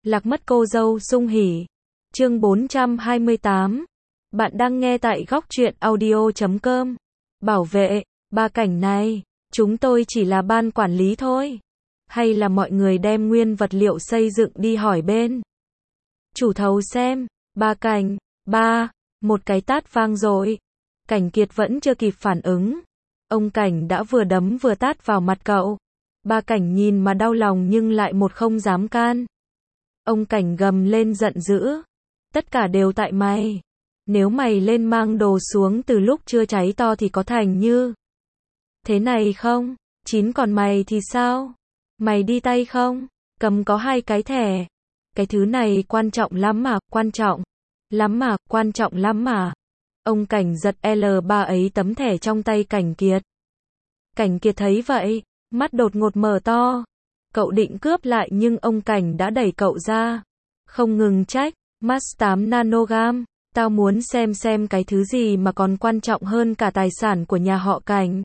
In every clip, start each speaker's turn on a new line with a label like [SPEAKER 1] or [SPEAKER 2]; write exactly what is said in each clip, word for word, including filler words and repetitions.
[SPEAKER 1] Lạc mất cô dâu sung hỉ. Chương bốn trăm hai mươi tám. Bạn đang nghe tại góc truyện audio chấm com. Bảo vệ, ba cảnh này, chúng tôi chỉ là ban quản lý thôi. Hay là mọi người đem nguyên vật liệu xây dựng đi hỏi bên chủ thầu xem. Ba cảnh, ba, một cái tát vang dội. Cảnh Kiệt vẫn chưa kịp phản ứng. Ông Cảnh đã vừa đấm vừa tát vào mặt cậu. Ba Cảnh nhìn mà đau lòng nhưng lại một không dám can. Ông Cảnh gầm lên giận dữ. Tất cả đều tại mày. Nếu mày lên mang đồ xuống từ lúc chưa cháy to thì có thành như thế này không? Chín còn mày thì sao? Mày đi tay không? Cầm có hai cái thẻ. Cái thứ này quan trọng lắm mà, quan trọng lắm mà, quan trọng lắm mà. Ông Cảnh giật L ba ấy tấm thẻ trong tay Cảnh Kiệt. Cảnh Kiệt thấy vậy, mắt đột ngột mở to. Cậu định cướp lại nhưng ông Cảnh đã đẩy cậu ra. Không ngừng trách, Max tám nanogam, tao muốn xem xem cái thứ gì mà còn quan trọng hơn cả tài sản của nhà họ Cảnh.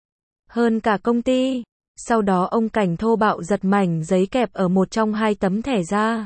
[SPEAKER 1] Hơn cả công ty. Sau đó ông Cảnh thô bạo giật mảnh giấy kẹp ở một trong hai tấm thẻ ra.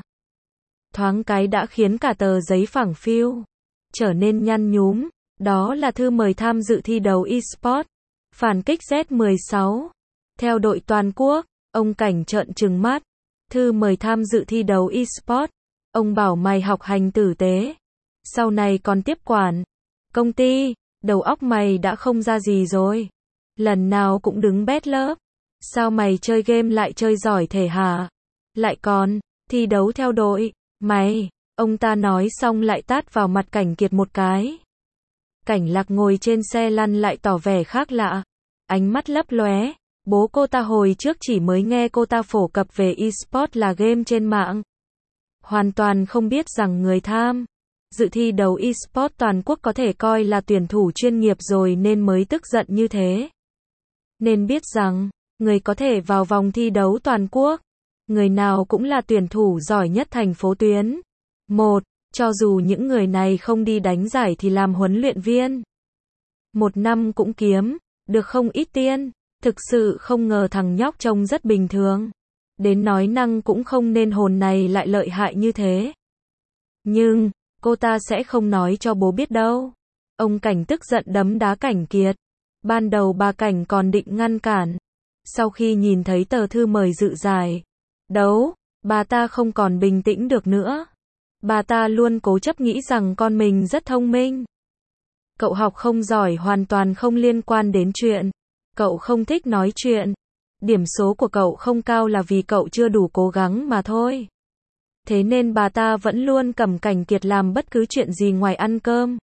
[SPEAKER 1] Thoáng cái đã khiến cả tờ giấy phẳng phiu trở nên nhăn nhúm. Đó là thư mời tham dự thi đấu eSport phản kích Z mười sáu theo đội toàn quốc. Ông Cảnh trợn trừng mắt. Thư mời tham dự thi đấu eSport. Ông bảo mày học hành tử tế, sau này còn tiếp quản công ty. Đầu óc mày đã không ra gì rồi. Lần nào cũng đứng bét lớp. Sao mày chơi game lại chơi giỏi thể hả? Lại còn thi đấu theo đội. Mày, ông ta nói xong lại tát vào mặt Cảnh Kiệt một cái. Cảnh Lạc ngồi trên xe lăn lại tỏ vẻ khác lạ. Ánh mắt lấp lóe. Bố cô ta hồi trước chỉ mới nghe cô ta phổ cập về eSport là game trên mạng. Hoàn toàn không biết rằng người tham dự thi đấu eSport toàn quốc có thể coi là tuyển thủ chuyên nghiệp rồi nên mới tức giận như thế. Nên biết rằng, người có thể vào vòng thi đấu toàn quốc, người nào cũng là tuyển thủ giỏi nhất thành phố tuyến một, cho dù những người này không đi đánh giải thì làm huấn luyện viên. Một năm cũng kiếm được không ít tiền. Thực sự không ngờ thằng nhóc trông rất bình thường. Đến nói năng cũng không nên hồn này lại lợi hại như thế. Nhưng, cô ta sẽ không nói cho bố biết đâu. Ông Cảnh tức giận đấm đá Cảnh Kiệt. Ban đầu bà Cảnh còn định ngăn cản. Sau khi nhìn thấy tờ thư mời dự giải đấu, bà ta không còn bình tĩnh được nữa. Bà ta luôn cố chấp nghĩ rằng con mình rất thông minh. Cậu học không giỏi hoàn toàn không liên quan đến chuyện. Cậu không thích nói chuyện. Điểm số của cậu không cao là vì cậu chưa đủ cố gắng mà thôi. Thế nên bà ta vẫn luôn cầm Cảnh Kiệt làm bất cứ chuyện gì ngoài ăn cơm,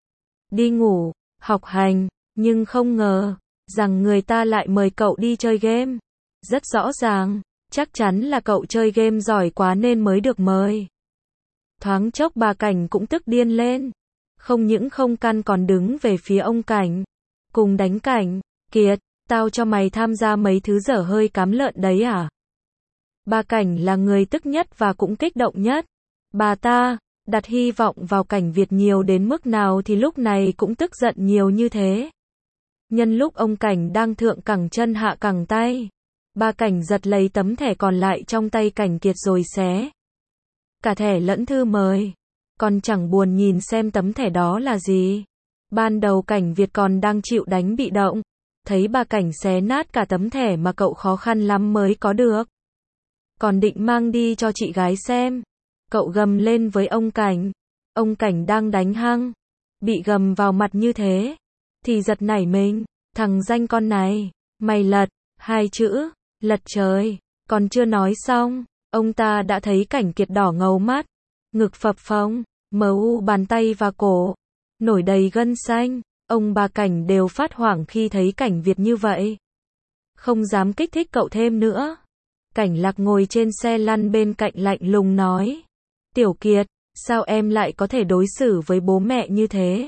[SPEAKER 1] đi ngủ, học hành. Nhưng không ngờ rằng người ta lại mời cậu đi chơi game. Rất rõ ràng, chắc chắn là cậu chơi game giỏi quá nên mới được mời. Thoáng chốc bà Cảnh cũng tức điên lên. Không những không căn còn đứng về phía ông Cảnh, cùng đánh Cảnh Kiệt. Tao cho mày tham gia mấy thứ dở hơi cám lợn đấy à? Bà Cảnh là người tức nhất và cũng kích động nhất. Bà ta đặt hy vọng vào Cảnh Việt nhiều đến mức nào thì lúc này cũng tức giận nhiều như thế. Nhân lúc ông Cảnh đang thượng cẳng chân hạ cẳng tay, bà Cảnh giật lấy tấm thẻ còn lại trong tay Cảnh Kiệt rồi xé cả thẻ lẫn thư mời. Còn chẳng buồn nhìn xem tấm thẻ đó là gì. Ban đầu Cảnh Việt còn đang chịu đánh bị động. Thấy bà Cảnh xé nát cả tấm thẻ mà cậu khó khăn lắm mới có được. Còn định mang đi cho chị gái xem. Cậu gầm lên với ông Cảnh. Ông Cảnh đang đánh hăng. Bị gầm vào mặt như thế. Thì giật nảy mình. Thằng danh con này. Mày lật. Hai chữ. Lật trời. Còn chưa nói xong. Ông ta đã thấy Cảnh Kiệt đỏ ngầu mắt. Ngực phập phồng. Mờ u bàn tay và cổ. Nổi đầy gân xanh. Ông bà Cảnh đều phát hoảng khi thấy Cảnh Việt như vậy. Không dám kích thích cậu thêm nữa. Cảnh Lạc ngồi trên xe lăn bên cạnh lạnh lùng nói. Tiểu Kiệt, sao em lại có thể đối xử với bố mẹ như thế?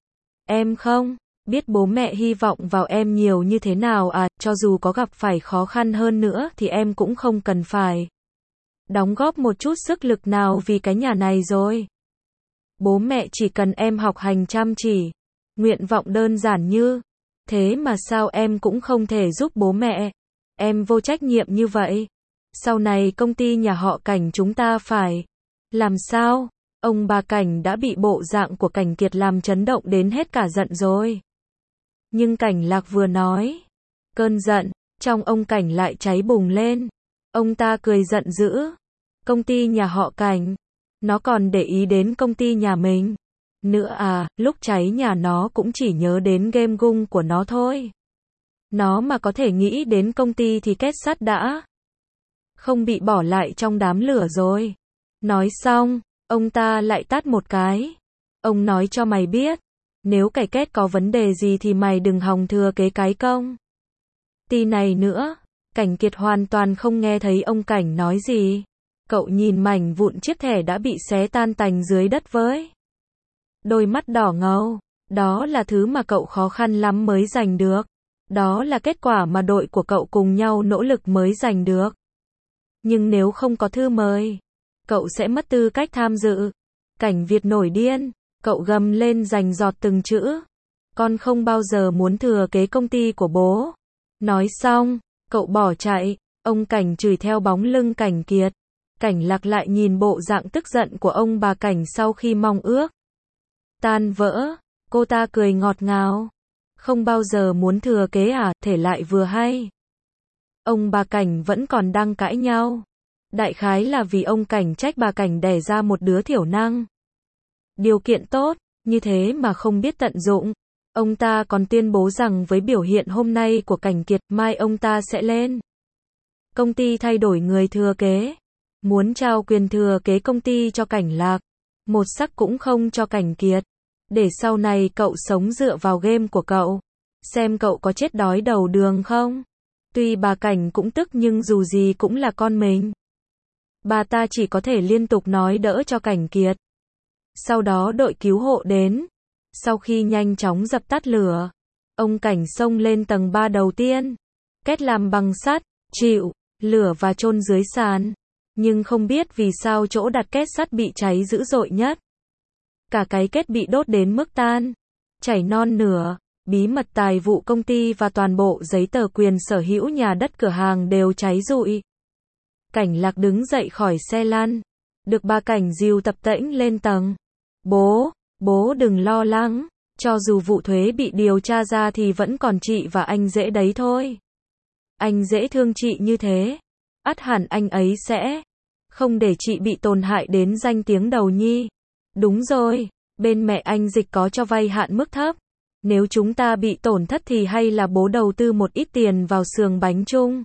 [SPEAKER 1] Em không biết bố mẹ hy vọng vào em nhiều như thế nào à, cho dù có gặp phải khó khăn hơn nữa thì em cũng không cần phải đóng góp một chút sức lực nào vì cái nhà này rồi. Bố mẹ chỉ cần em học hành chăm chỉ. Nguyện vọng đơn giản như thế mà sao em cũng không thể giúp bố mẹ. Em vô trách nhiệm như vậy. Sau này công ty nhà họ Cảnh chúng ta phải làm sao? Ông bà Cảnh đã bị bộ dạng của Cảnh Kiệt làm chấn động đến hết cả giận rồi. Nhưng Cảnh Lạc vừa nói, cơn giận trong ông Cảnh lại cháy bùng lên. Ông ta cười giận dữ. Công ty nhà họ Cảnh, nó còn để ý đến công ty nhà mình nữa à? Lúc cháy nhà nó cũng chỉ nhớ đến game gung của nó thôi. Nó mà có thể nghĩ đến công ty thì kết sắt đã không bị bỏ lại trong đám lửa rồi. Nói xong, ông ta lại tát một cái. Ông nói cho mày biết, nếu cải kết có vấn đề gì thì mày đừng hòng thừa kế cái công ty này nữa. Cảnh Kiệt hoàn toàn không nghe thấy ông Cảnh nói gì. Cậu nhìn mảnh vụn chiếc thẻ đã bị xé tan tành dưới đất với đôi mắt đỏ ngầu. Đó là thứ mà cậu khó khăn lắm mới giành được. Đó là kết quả mà đội của cậu cùng nhau nỗ lực mới giành được. Nhưng nếu không có thư mời, cậu sẽ mất tư cách tham dự. Cảnh Việt nổi điên. Cậu gầm lên rành rọt từng chữ. Con không bao giờ muốn thừa kế công ty của bố. Nói xong, cậu bỏ chạy. Ông Cảnh chửi theo bóng lưng Cảnh Kiệt. Cảnh Lạc lại nhìn bộ dạng tức giận của ông bà Cảnh sau khi mong ước tan vỡ. Cô ta cười ngọt ngào. Không bao giờ muốn thừa kế à? Thể lại vừa hay. Ông bà Cảnh vẫn còn đang cãi nhau. Đại khái là vì ông Cảnh trách bà Cảnh đẻ ra một đứa thiểu năng. Điều kiện tốt, như thế mà không biết tận dụng. Ông ta còn tuyên bố rằng với biểu hiện hôm nay của Cảnh Kiệt, mai ông ta sẽ lên công ty thay đổi người thừa kế. Muốn trao quyền thừa kế công ty cho Cảnh Lạc. Một sắc cũng không cho Cảnh Kiệt. Để sau này cậu sống dựa vào game của cậu. Xem cậu có chết đói đầu đường không? Tuy bà Cảnh cũng tức nhưng dù gì cũng là con mình. Bà ta chỉ có thể liên tục nói đỡ cho Cảnh Kiệt. Sau đó đội cứu hộ đến. Sau khi nhanh chóng dập tắt lửa, ông Cảnh xông lên tầng ba đầu tiên. Két làm bằng sắt, chịu lửa và chôn dưới sàn. Nhưng không biết vì sao chỗ đặt két sắt bị cháy dữ dội nhất. Cả cái két bị đốt đến mức tan chảy non nửa. Bí mật tài vụ công ty và toàn bộ giấy tờ quyền sở hữu nhà đất cửa hàng đều cháy rụi. Cảnh Lạc đứng dậy khỏi xe lăn. Được bà Cảnh dìu tập tễnh lên tầng. Bố, bố đừng lo lắng. Cho dù vụ thuế bị điều tra ra thì vẫn còn chị và anh dễ đấy thôi. Anh dễ thương chị như thế. Ắt hẳn anh ấy sẽ không để chị bị tổn hại đến danh tiếng đầu nhi. Đúng rồi, bên mẹ anh Dịch có cho vay hạn mức thấp. Nếu chúng ta bị tổn thất thì hay là bố đầu tư một ít tiền vào xưởng bánh trung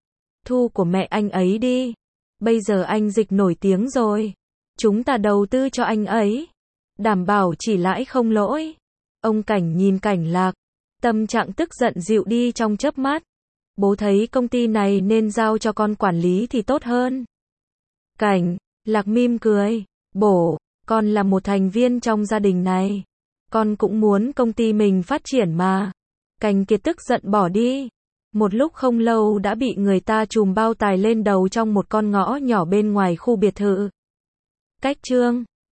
[SPEAKER 1] thu của mẹ anh ấy đi. Bây giờ anh Dịch nổi tiếng rồi. Chúng ta đầu tư cho anh ấy. Đảm bảo chỉ lãi không lỗi. Ông Cảnh nhìn Cảnh Lạc. Tâm trạng tức giận dịu đi trong chớp mắt. Bố thấy công ty này nên giao cho con quản lý thì tốt hơn. Cảnh Lạc mỉm cười. Bố, con là một thành viên trong gia đình này. Con cũng muốn công ty mình phát triển mà. Cảnh Kiệt tức giận bỏ đi. Một lúc không lâu đã bị người ta trùm bao tải lên đầu trong một con ngõ nhỏ bên ngoài khu biệt thự. Cách chương